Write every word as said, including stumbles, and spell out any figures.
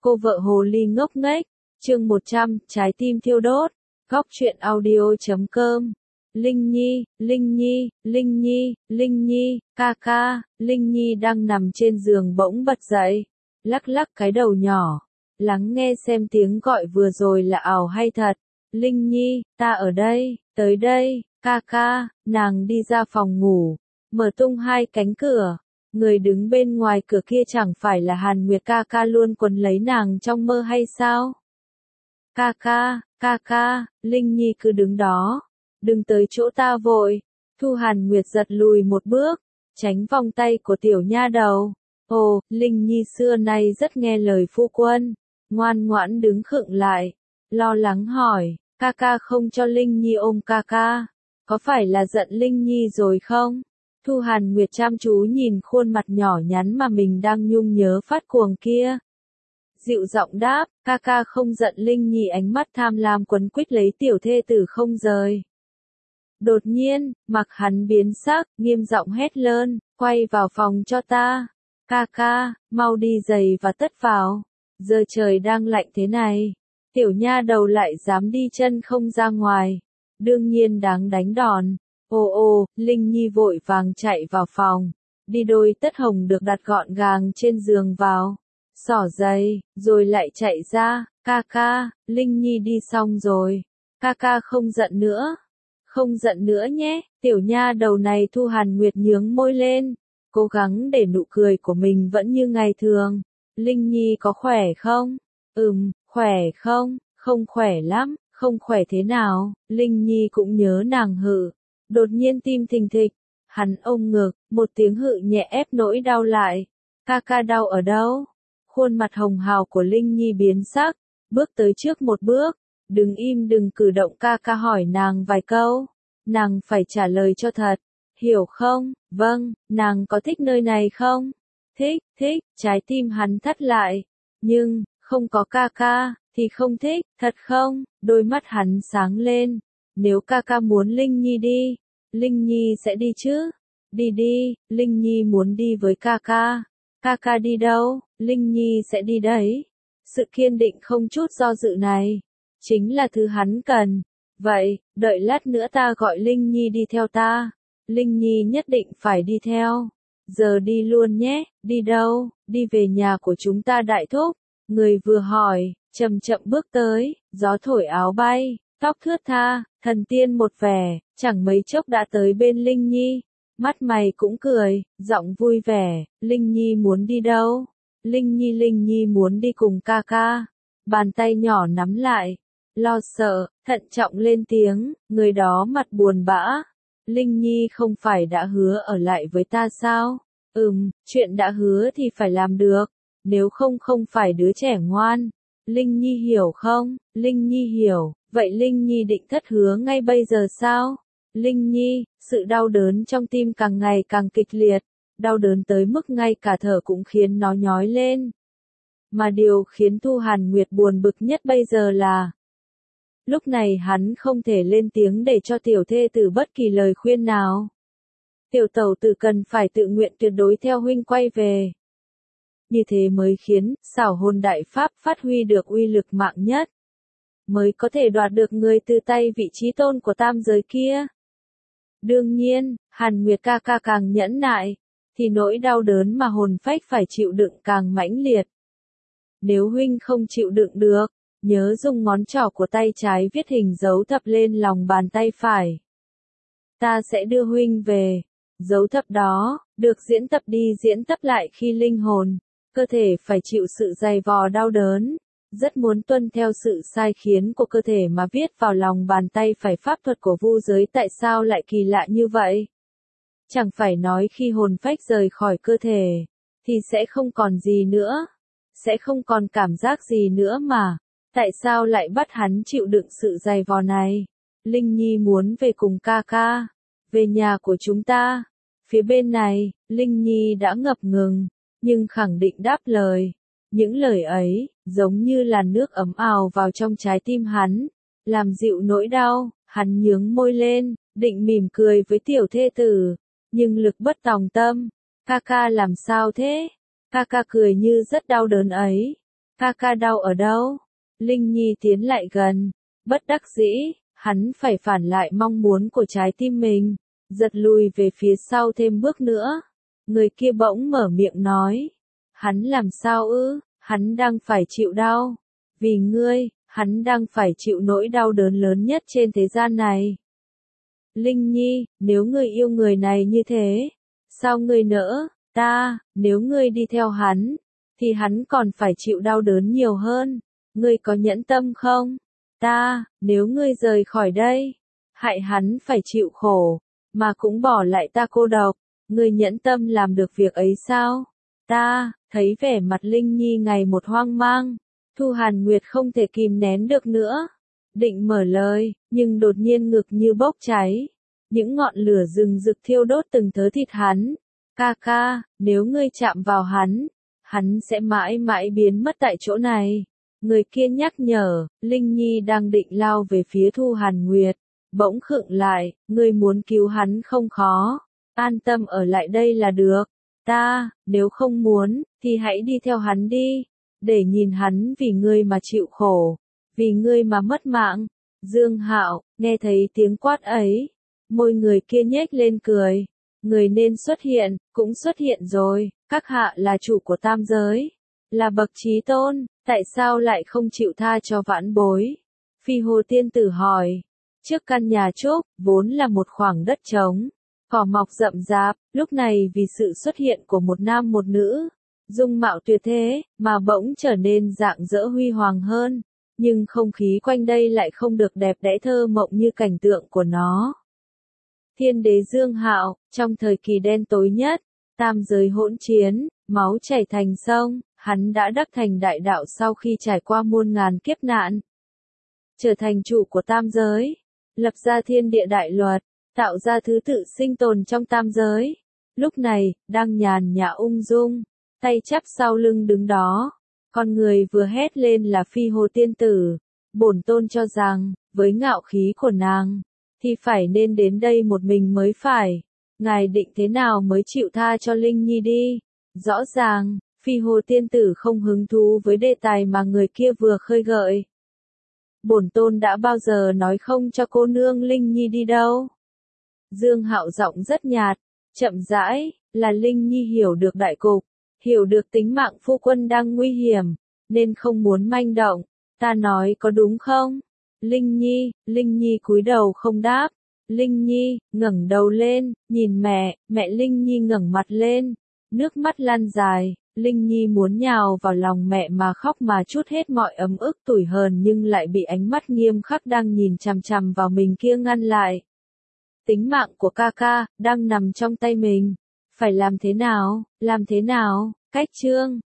Cô vợ hồ ly ngốc nghếch, chương một trăm, trái tim thiêu đốt, góc truyện audio chấm com. Linh Nhi, Linh Nhi, Linh Nhi, Linh Nhi, ca ca, Linh Nhi đang nằm trên giường bỗng bật dậy, lắc lắc cái đầu nhỏ, lắng nghe xem tiếng gọi vừa rồi là ảo hay thật. Linh Nhi, ta ở đây, tới đây, ca ca, nàng đi ra phòng ngủ, mở tung hai cánh cửa. Người đứng bên ngoài cửa kia chẳng phải là Hàn Nguyệt ca ca luôn quấn lấy nàng trong mơ hay sao? Ca ca, ca ca, Linh Nhi cứ đứng đó, đừng tới chỗ ta vội. Thu Hàn Nguyệt giật lùi một bước, tránh vòng tay của tiểu nha đầu. Ồ, Linh Nhi xưa nay rất nghe lời phu quân, ngoan ngoãn đứng khựng lại, lo lắng hỏi, ca ca không cho Linh Nhi ôm ca ca, có phải là giận Linh Nhi rồi không? Thu Hàn Nguyệt chăm chú nhìn khuôn mặt nhỏ nhắn mà mình đang nhung nhớ phát cuồng kia. Dịu giọng đáp, ca ca không giận. Linh Nhi ánh mắt tham lam quấn quýt lấy tiểu thê tử không rời. Đột nhiên, mặt hắn biến sắc, nghiêm giọng hét lớn, quay vào phòng cho ta. Ca ca, mau đi giày và tất vào. Giờ trời đang lạnh thế này, tiểu nha đầu lại dám đi chân không ra ngoài. Đương nhiên đáng đánh đòn. Ồ ồ, Linh Nhi vội vàng chạy vào phòng, đi đôi tất hồng được đặt gọn gàng trên giường vào, xỏ giày, rồi lại chạy ra, ca ca, Linh Nhi đi xong rồi, ca ca không giận nữa, không giận nữa nhé, tiểu nha đầu này. Thu Hàn Nguyệt nhướng môi lên, cố gắng để nụ cười của mình vẫn như ngày thường. Linh Nhi có khỏe không? Ừm, khỏe không? Không khỏe lắm, không khỏe thế nào? Linh Nhi cũng nhớ nàng hự. Đột nhiên tim thình thịch, hắn ôm ngực, một tiếng hự nhẹ ép nỗi đau lại. Ca ca đau ở đâu? Khuôn mặt hồng hào của Linh Nhi biến sắc, bước tới trước một bước, đừng im đừng cử động. Ca ca hỏi nàng vài câu, nàng phải trả lời cho thật, hiểu không? Vâng, nàng có thích nơi này không? Thích, thích, trái tim hắn thắt lại, nhưng, không có ca ca, thì không thích, thật không? Đôi mắt hắn sáng lên, nếu ca ca muốn Linh Nhi đi, Linh Nhi sẽ đi chứ? Đi đi, Linh Nhi muốn đi với ca ca. Ca ca đi đâu? Linh Nhi sẽ đi đấy. Sự kiên định không chút do dự này, chính là thứ hắn cần. Vậy, đợi lát nữa ta gọi Linh Nhi đi theo ta. Linh Nhi nhất định phải đi theo. Giờ đi luôn nhé. Đi đâu? Đi về nhà của chúng ta đại thúc. Người vừa hỏi, chậm chậm bước tới, gió thổi áo bay, tóc thướt tha, thần tiên một vẻ, chẳng mấy chốc đã tới bên Linh Nhi. Mắt mày cũng cười, giọng vui vẻ, Linh Nhi muốn đi đâu? Linh Nhi Linh Nhi muốn đi cùng ca ca. Bàn tay nhỏ nắm lại, lo sợ, thận trọng lên tiếng, người đó mặt buồn bã. Linh Nhi không phải đã hứa ở lại với ta sao? Ừm, chuyện đã hứa thì phải làm được, nếu không không phải đứa trẻ ngoan. Linh Nhi hiểu không? Linh Nhi hiểu, vậy Linh Nhi định thất hứa ngay bây giờ sao? Linh Nhi, sự đau đớn trong tim càng ngày càng kịch liệt, đau đớn tới mức ngay cả thở cũng khiến nó nhói lên. Mà điều khiến Thu Hàn Nguyệt buồn bực nhất bây giờ là, lúc này hắn không thể lên tiếng để cho tiểu thê tử bất kỳ lời khuyên nào. Tiểu tẩu tử cần phải tự nguyện tuyệt đối theo huynh quay về. Như thế mới khiến xảo hồn đại pháp phát huy được uy lực mạnh nhất, mới có thể đoạt được người từ tay vị trí tôn của tam giới kia. Đương nhiên, Hàn Nguyệt ca ca càng nhẫn nại, thì nỗi đau đớn mà hồn phách phải chịu đựng càng mãnh liệt. Nếu huynh không chịu đựng được, nhớ dùng ngón trỏ của tay trái viết hình dấu thập lên lòng bàn tay phải. Ta sẽ đưa huynh về. Dấu thập đó, được diễn tập đi diễn tập lại khi linh hồn, cơ thể phải chịu sự dày vò đau đớn. Rất muốn tuân theo sự sai khiến của cơ thể mà viết vào lòng bàn tay phải. Pháp thuật của vu giới tại sao lại kỳ lạ như vậy? Chẳng phải nói khi hồn phách rời khỏi cơ thể, thì sẽ không còn gì nữa, sẽ không còn cảm giác gì nữa mà, tại sao lại bắt hắn chịu đựng sự dày vò này? Linh Nhi muốn về cùng ca ca, về nhà của chúng ta. Phía bên này, Linh Nhi đã ngập ngừng, nhưng khẳng định đáp lời. Những lời ấy, giống như làn nước ấm ào vào trong trái tim hắn, làm dịu nỗi đau. Hắn nhướng môi lên, định mỉm cười với tiểu thê tử, nhưng lực bất tòng tâm. Ca ca làm sao thế? Ca ca cười như rất đau đớn ấy. Ca ca đau ở đâu? Linh Nhi tiến lại gần, bất đắc dĩ, hắn phải phản lại mong muốn của trái tim mình, giật lùi về phía sau thêm bước nữa. Người kia bỗng mở miệng nói, hắn làm sao ư? Hắn đang phải chịu đau. Vì ngươi, hắn đang phải chịu nỗi đau đớn lớn nhất trên thế gian này. Linh Nhi, nếu ngươi yêu người này như thế, sao ngươi nỡ? Ta, nếu ngươi đi theo hắn, thì hắn còn phải chịu đau đớn nhiều hơn. Ngươi có nhẫn tâm không? Ta, nếu ngươi rời khỏi đây, hại hắn phải chịu khổ, mà cũng bỏ lại ta cô độc, ngươi nhẫn tâm làm được việc ấy sao? Ta, thấy vẻ mặt Linh Nhi ngày một hoang mang, Thu Hàn Nguyệt không thể kìm nén được nữa. Định mở lời, nhưng đột nhiên ngực như bốc cháy. Những ngọn lửa rừng rực thiêu đốt từng thớ thịt hắn. Ca ca, nếu ngươi chạm vào hắn, hắn sẽ mãi mãi biến mất tại chỗ này. Người kia nhắc nhở, Linh Nhi đang định lao về phía Thu Hàn Nguyệt. Bỗng khựng lại, ngươi muốn cứu hắn không khó. An tâm ở lại đây là được. Ta, nếu không muốn, thì hãy đi theo hắn đi. Để nhìn hắn vì ngươi mà chịu khổ. Vì ngươi mà mất mạng. Dương Hạo, nghe thấy tiếng quát ấy. Môi người kia nhếch lên cười. Người nên xuất hiện, cũng xuất hiện rồi. Các hạ là chủ của tam giới. Là bậc chí tôn, tại sao lại không chịu tha cho vãn bối? Phi Hồ Tiên Tử hỏi. Trước căn nhà trúc, vốn là một khoảng đất trống. Cỏ mọc rậm rạp, lúc này vì sự xuất hiện của một nam một nữ, dung mạo tuyệt thế, mà bỗng trở nên rạng rỡ huy hoàng hơn. Nhưng không khí quanh đây lại không được đẹp đẽ thơ mộng như cảnh tượng của nó. Thiên đế Dương Hạo, trong thời kỳ đen tối nhất, tam giới hỗn chiến, máu chảy thành sông, hắn đã đắc thành đại đạo sau khi trải qua muôn ngàn kiếp nạn. Trở thành chủ của tam giới, lập ra thiên địa đại luật, tạo ra thứ tự sinh tồn trong tam giới. Lúc này, đang nhàn nhã ung dung, tay chắp sau lưng đứng đó. Con người vừa hét lên là Phi Hồ Tiên Tử. Bổn tôn cho rằng, với ngạo khí của nàng, thì phải nên đến đây một mình mới phải. Ngài định thế nào mới chịu tha cho Linh Nhi đi? Rõ ràng, Phi Hồ Tiên Tử không hứng thú với đề tài mà người kia vừa khơi gợi. Bổn tôn đã bao giờ nói không cho cô nương Linh Nhi đi đâu? Dương Hạo giọng rất nhạt, chậm rãi, là Linh Nhi hiểu được đại cục, hiểu được tính mạng phu quân đang nguy hiểm, nên không muốn manh động. Ta nói có đúng không? Linh Nhi, Linh Nhi cúi đầu không đáp. Linh Nhi, ngẩng đầu lên, nhìn mẹ, mẹ Linh Nhi ngẩng mặt lên, nước mắt lăn dài. Linh Nhi muốn nhào vào lòng mẹ mà khóc mà trút hết mọi ấm ức tủi hờn nhưng lại bị ánh mắt nghiêm khắc đang nhìn chằm chằm vào mình kia ngăn lại. Tính mạng của ca ca, đang nằm trong tay mình. Phải làm thế nào, làm thế nào? Cách chương